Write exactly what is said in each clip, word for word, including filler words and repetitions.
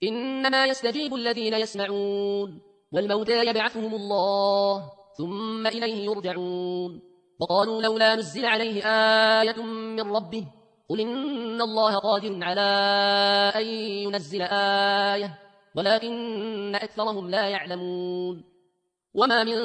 إنما يستجيب الذين يسمعون والموتى يبعثهم الله ثم إليه يرجعون. وقالوا لولا نزل عليه آية من ربه قل إن الله قادر على أن ينزل آية ولكن أكثرهم لا يعلمون. وما من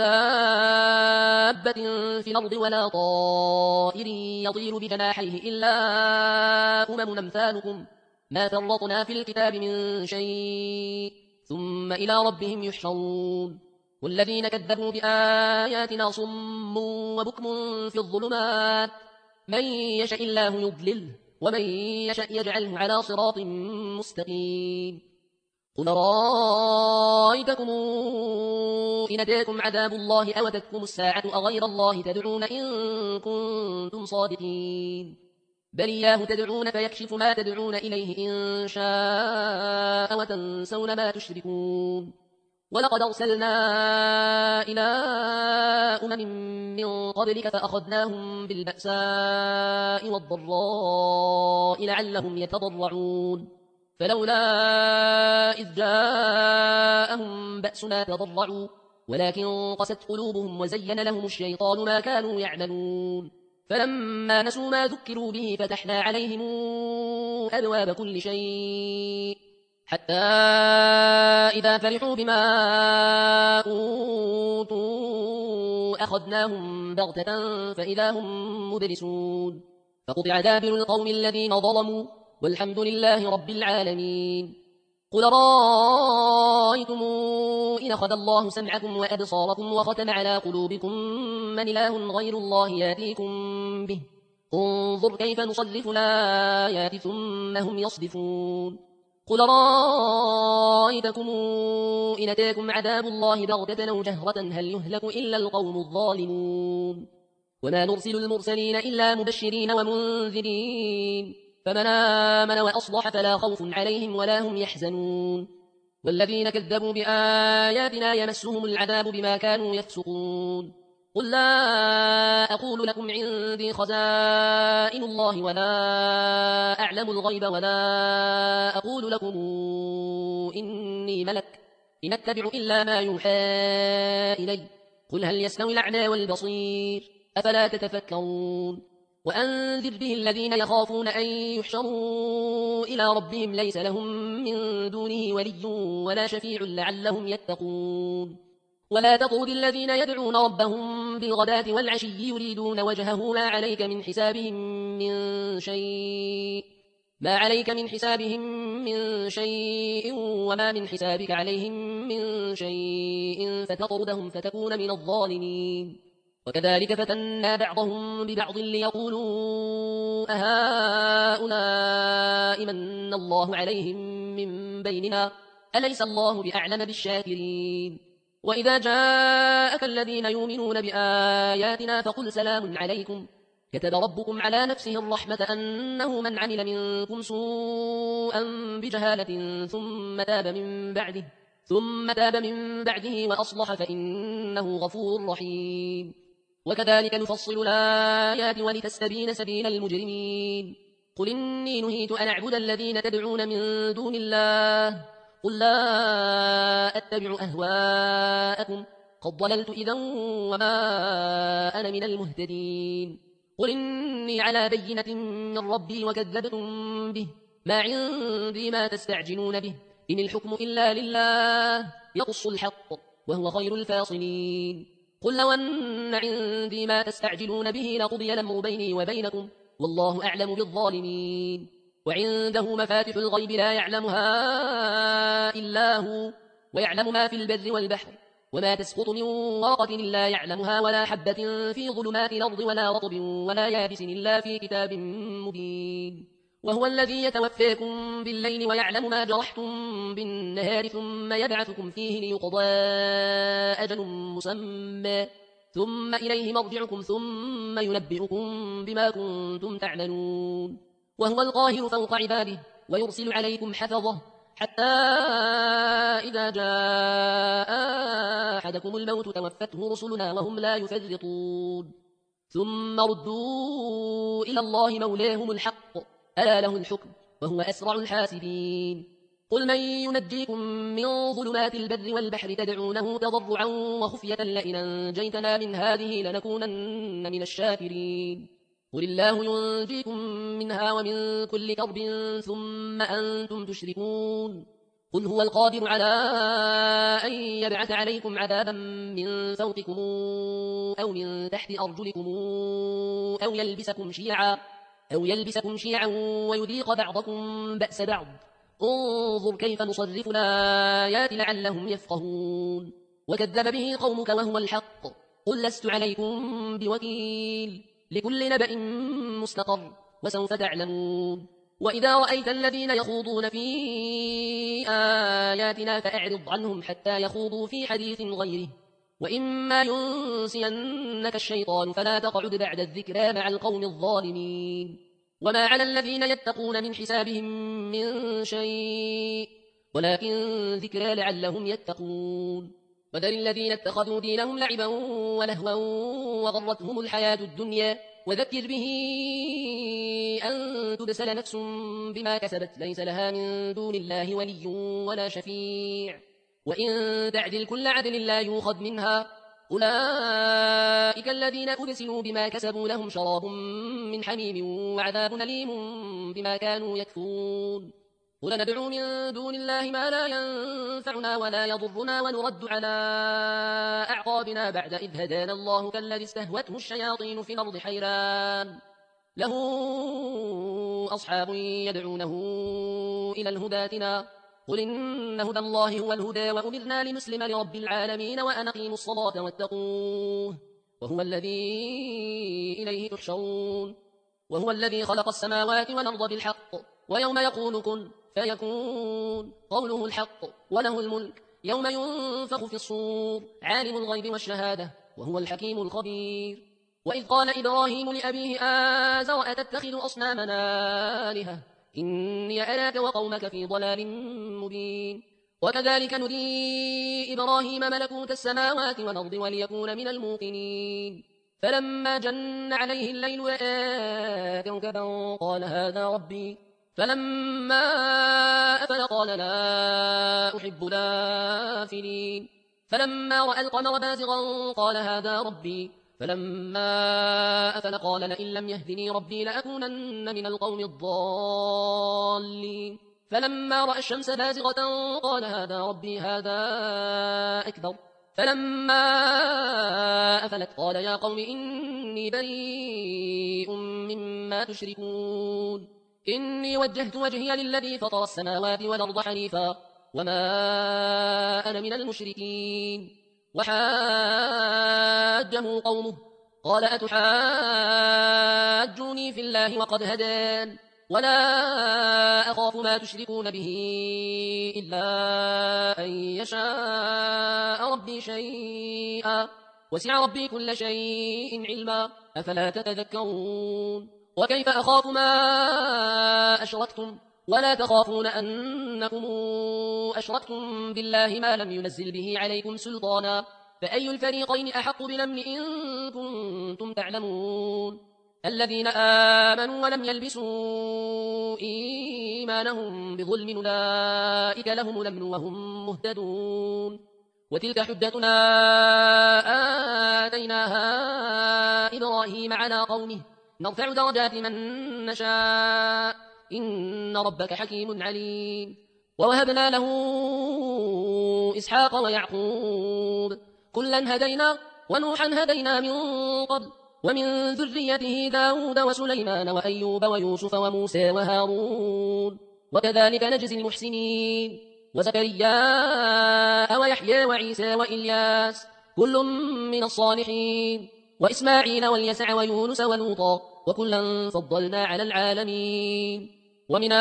دابة في الأرض ولا طائر يطير بجناحيه إلا أمم أمثالكم ما فرطنا في الكتاب من شيء ثم إلى ربهم يحشرون. والذين كذبوا بآياتنا صم وبكم في الظلمات من يشاء الله يضلله ومن يشاء يجعله على صراط مستقيم. قل رأيتكم إن أتاكم عذاب الله أو أتتكم الساعة أغير الله تدعون إن كنتم صادقين بل إياه تدعون فيكشف ما تدعون إليه إن شاء وتنسون ما تشركون. ولقد أرسلنا إلى أمم من قبلك فأخذناهم بالبأساء والضراء لعلهم يتضرعون فلولا إذ جاءهم بأسنا تضرعوا ولكن قست قلوبهم وزين لهم الشيطان ما كانوا يعملون. فلما نسوا ما ذكروا به فتحنا عليهم أبواب كل شيء حتى إذا فرحوا بما أوتوا أخذناهم بغتة فإذا هم مبلسون. فقطع دابر القوم الذين ظلموا والحمد لله رب العالمين. قل رأيتم إن أخذ الله سمعكم وأبصاركم وختم على قلوبكم من إله غير الله يأتيكم به انظر كيف نصرف الآيات ثم هم يصدفون. قل رأيتكم إن أتاكم عذاب الله بغتة أو جهرة هل يهلك إلا القوم الظالمون. وما نرسل المرسلين إلا مبشرين ومنذرين فمن آمن وأصلح فلا خوف عليهم ولا هم يحزنون. والذين كذبوا بآياتنا يمسهم العذاب بما كانوا يفسقون. قل لا أقول لكم عندي خزائن الله ولا أعلم الغيب ولا أقول لكم إني ملك إن أتبع إلا ما يوحى إلي قل هل يستوي الأعمى والبصير أفلا تتفكرون. وأنذر به الذين يخافون أن يحشروا إلى ربهم ليس لهم من دونه ولي ولا شفيع لعلهم يتقون. ولا تطرد الذين يدعون ربهم بالغداة والعشي يريدون وجهه ما عليك من حسابهم من شيء ما عليك من حسابهم من شيء وما من حسابك عليهم من شيء فتطردهم فتكون من الظالمين. وكذلك فتنا بعضهم ببعض ليقولوا أهؤلاء من الله عليهم من بيننا أليس الله بأعلم بالشاكرين. وإذا جاءك الذين يؤمنون بآياتنا فقل سلام عليكم كتب ربكم على نفسه الرحمة أنه من عمل منكم سوءا بجهالة ثم تاب من بعده ثم تاب من بعده وأصلح فإنه غفور رحيم. وكذلك نفصل الآيات ولتستبين سبيل المجرمين. قل إني نهيت أن أعبد الذين تدعون من دون الله قل لا أتبع أهواءكم قد ضللت إذا وما أنا من المهتدين. قل إني على بينة من ربي وكذبتم به ما عندي ما تستعجلون به إن الحكم إلا لله يقص الحق وهو خير الفاصلين. قل لو أن عندي ما تستعجلون به لقضي الأمر بيني وبينكم والله أعلم بالظالمين. وعنده مفاتح الغيب لا يعلمها إلا هو ويعلم ما في البر والبحر وما تسقط من ورقة إلا يعلمها ولا حبة في ظلمات الأرض ولا رطب ولا يابس إلا في كتاب مبين. وهو الذي يتوفاكم بالليل ويعلم ما جرحتم بالنهار ثم يبعثكم فيه ليقضى أجل مسمى ثم إليه مرجعكم ثم ينبئكم بما كنتم تعملون. وهو القاهر فوق عباده ويرسل عليكم حفظه حتى إذا جاء أحدكم الموت توفته رسلنا وهم لا يفرطون. ثم ردوا إلى الله مولاهم الحق ألا له الحكم وهو أسرع الحاسبين. قل من ينجيكم من ظلمات البر والبحر تدعونه تضرعا وخفية لئن أنجيتنا من هذه لنكونن من الشاكرين قل الله ينجيكم منها ومن كل كرب ثم أنتم تشركون قل هو القادر على أن يبعث عليكم عذابا من فوقكم أو من تحت أرجلكم أو يلبسكم شيعا أو يلبسكم شيعا ويذيق بعضكم بأس بعض انظر كيف نصرف الآيات لعلهم يفقهون وكذب به قومك وهو الحق قل لست عليكم بوكيل لكل نبأ مستقر وسوف تعلمون وإذا رأيت الذين يخوضون في آياتنا فأعرض عنهم حتى يخوضوا في حديث غيره وإما ينسينك الشيطان فلا تقعد بعد الذكرى مع القوم الظالمين وما على الذين يتقون من حسابهم من شيء ولكن ذكرى لعلهم يتقون وذر الذين اتخذوا دينهم لعبا ولهوا وغرتهم الحياة الدنيا وذكر به أن تبسل نفس بما كسبت ليس لها من دون الله ولي ولا شفيع وإن تعدل كل عدل لا يوخذ منها أولئك الذين أبسلوا بما كسبوا لهم شراب من حميم وعذاب أليم بما كانوا يكفرون قل ندعو من دون الله ما لا ينفعنا ولا يضرنا ونرد على أعقابنا بعد إذ هدانا الله كالذي استهوته الشياطين في الأرض حيران له أصحاب يدعونه إلى الهداتنا قل إن هدى الله هو الهدى وأمرنا لنسلم لرب العالمين وأن أقيموا الصلاة واتقوه وهو الذي إليه تحشرون وهو الذي خلق السماوات والأرض بالحق ويوم يقول كن فيكون قوله الحق وله الملك يوم ينفخ في الصور عالم الغيب والشهادة وهو الحكيم الخبير وإذ قال إبراهيم لأبيه آزر أتتخذ أصنامنا آلهة إني أراك وقومك في ضلال مبين وكذلك نري إبراهيم ملكوت السماوات والأرض وليكون من الموقنين فلما جن عليه الليل رأى كوكبا قال هذا ربي فلما أفل قال لا أحب الآفلين فلما رأى القمر بازغا قال هذا ربي فلما أفل قال لئن لم يهدني ربي لأكونن من القوم الضالين فلما رأى الشمس بازغة قال هذا ربي هذا أكبر فلما أفلت قال يا قوم إني بريء مما تشركون إني وجهت وجهي للذي فطر السماوات والأرض حنيفا وما أنا من المشركين وحاجه قومه قال أتحاجوني في الله وقد هدان ولا أخاف ما تشركون به إلا أن يشاء ربي شيئا وسع ربي كل شيء علما أفلا تتذكرون وكيف أخاف ما أشركتم ولا تخافون أنكم أشركتم بالله ما لم ينزل به عليكم سلطانا فأي الفريقين أحق بالأمن إن كنتم تعلمون الذين آمنوا ولم يلبسوا إيمانهم بظلم أولئك لهم الأمن وهم مهتدون وتلك حجتنا آتيناها إبراهيم على قومه نرفع درجات من نشاء إن ربك حكيم عليم ووهبنا له إسحاق ويعقوب كلا هدينا ونوحا هدينا من قبل ومن ذريته داود وسليمان وأيوب ويوسف وموسى وهارون وكذلك نجزي المحسنين وزكريا ويحيى وعيسى وإلياس كل من الصالحين وإسماعيل واليسع ويونس ولوطا وكلا فضلنا على العالمين ومن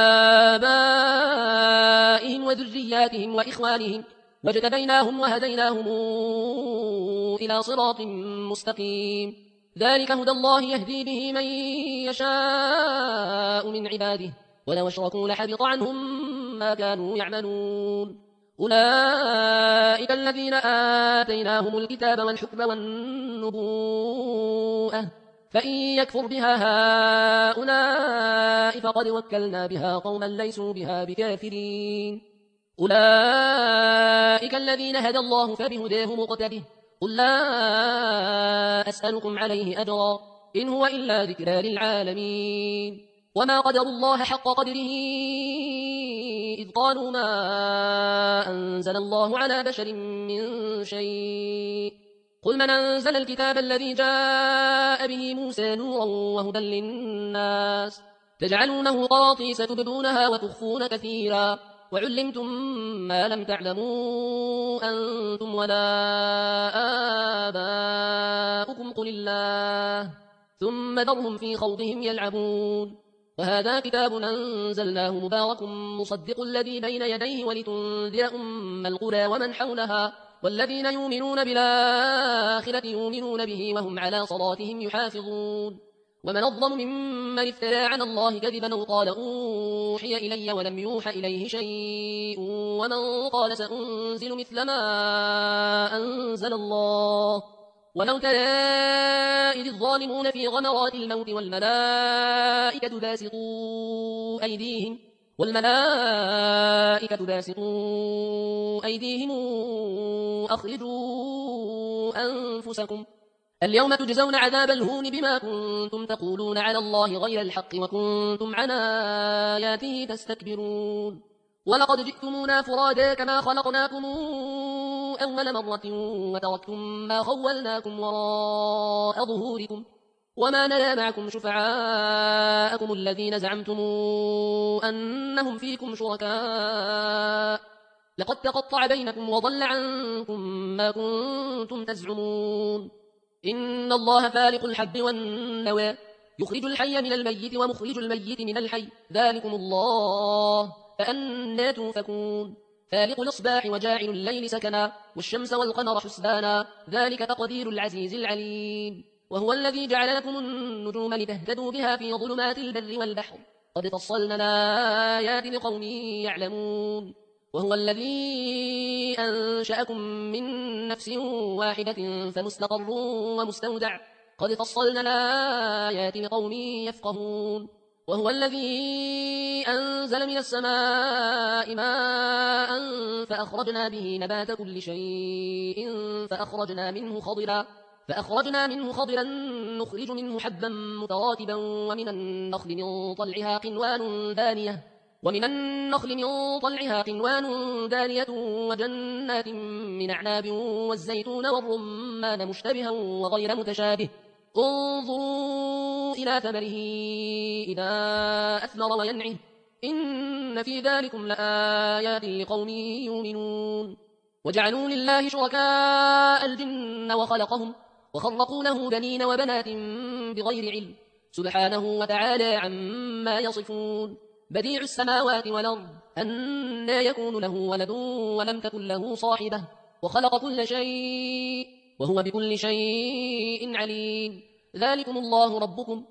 آبائهم وذرياتهم وإخوانهم واجتبيناهم وهديناهم إلى صراط مستقيم ذلك هدى الله يهدي به من يشاء من عباده ولو اشركوا لحبط عنهم ما كانوا يعملون أولئك الذين آتيناهم الكتاب والحكم والنبوءة فإن يكفر بها هؤلاء فقد وكلنا بها قوما ليسوا بها بكافرين أولئك الذين هدى الله فبهداه مقتده قل لا أسألكم عليه أجرا إن هو إلا ذكرى للعالمين وما قدروا الله حق قدره إذ قالوا ما أنزل الله على بشر من شيء قل من أنزل الكتاب الذي جاء به موسى نورا وهدى للناس تجعلونه قراطيس تبدونها وتخفون كثيرا وعلمتم ما لم تعلموا أنتم ولا آباؤكم قل الله ثم ذرهم في خوضهم يلعبون وهذا كتاب أنزلناه مبارك مصدق الذي بين يديه ولتنذر أم القرى ومن حولها والذين يؤمنون بالآخرة يؤمنون به وهم على صلاتهم يحافظون ومن أظلم ممن افترى على الله كذبا أو قال أوحي إلي ولم يوحى إليه شيء ومن قال سأنزل مثل ما أنزل الله ولو ترى إذ الظالمون في غمرات الموت والملائكة باسطوا أيديهم والملائكة باسطوا أيديهم أخرجوا أنفسكم اليوم تجزون عذاب الهون بما كنتم تقولون على الله غير الحق وكنتم عن آياته تستكبرون ولقد جئتمونا فرادا كما خلقناكم أول مرة وتركتم ما خولناكم وراء ظهوركم وما نرى معكم شفعاءكم الذين زعمتم أنهم فيكم شركاء لقد تقطع بينكم وضل عنكم ما كنتم تزعمون إن الله فالق الحب والنوى يخرج الحي من الميت ومخرج الميت من الحي ذلكم الله فأنى توفكون فالق الإصباح وجاعل الليل سكنا والشمس والقمر حسبانا ذلك تقدير العزيز العليم وهو الذي جعل لكم النجوم لتهتدوا بها في ظلمات البر والبحر قد فصلنا الآيات لقوم يعلمون وهو الذي أنشأكم من نفس واحدة فمستقر ومستودع قد فصلنا الآيات لقوم يفقهون وهو الذي أنزل من السماء ماء فأخرجنا به نبات كل شيء فأخرجنا منه خضرا فأخرجنا منه خضرا نخرج منه حبا متراكبا ومن النخل من طلعها قنوان دانية ومن النخل من طلعها قنوان دانية وجنات من أعناب والزيتون والرمان مشتبها وغير متشابه انظروا إلى ثمره إذا أثمر وينعه إن في ذلكم لآيات لقوم يؤمنون وجعلوا لله شركاء الجن وخلقهم وخلقوا له بنين وبنات بغير علم سبحانه وتعالى عما يصفون بديع السماوات والأرض أنى يكون له ولد ولم تكن له صاحبة وخلق كل شيء وهو بكل شيء عليم ذلكم الله ربكم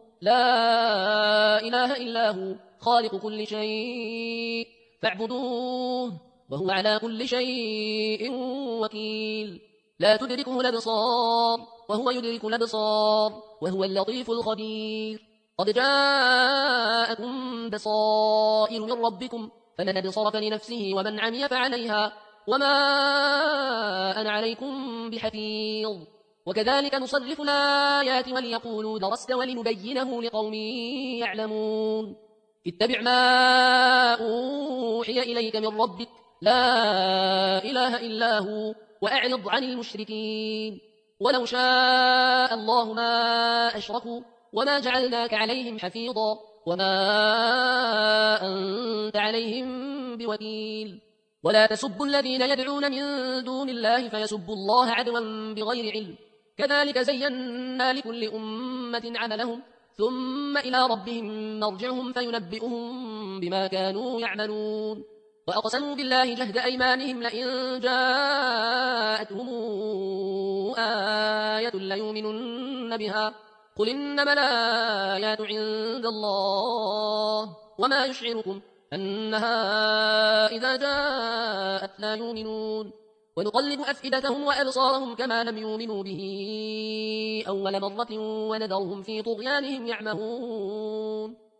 لا إله إلا هو خالق كل شيء فاعبدوه وهو على كل شيء وكيل لا تدركه الأبصار وهو يدرك الأبصار وهو اللطيف الخبير قد جاءكم بصائر من ربكم فمن أبصر فلنفسه ومن عمي فعليها وما أنا عليكم بحفيظ وكذلك نصرف الآيات وليقولوا درست ولنبينه لقوم يعلمون اتبع ما أوحي إليك من ربك لا إله إلا هو وأعرض عن المشركين ولو شاء الله ما أشركوا وما جعلناك عليهم حفيظا وما أنت عليهم بوكيل ولا تسبوا الذين يدعون من دون الله فيسبوا الله عدوا بغير علم كذلك زينا لكل أمة عملهم ثم إلى ربهم مرجعهم فينبئهم بما كانوا يعملون وأقسموا بالله جهد أيمانهم لئن جاءتهم آية ليؤمنن بها قل إنما الآيات عند الله وما يشعركم أنها إذا جاءت لا يؤمنون ونقلب أفئدتهم وأبصارهم كما لم يؤمنوا به أول مرة ونذرهم في طغيانهم يعمهون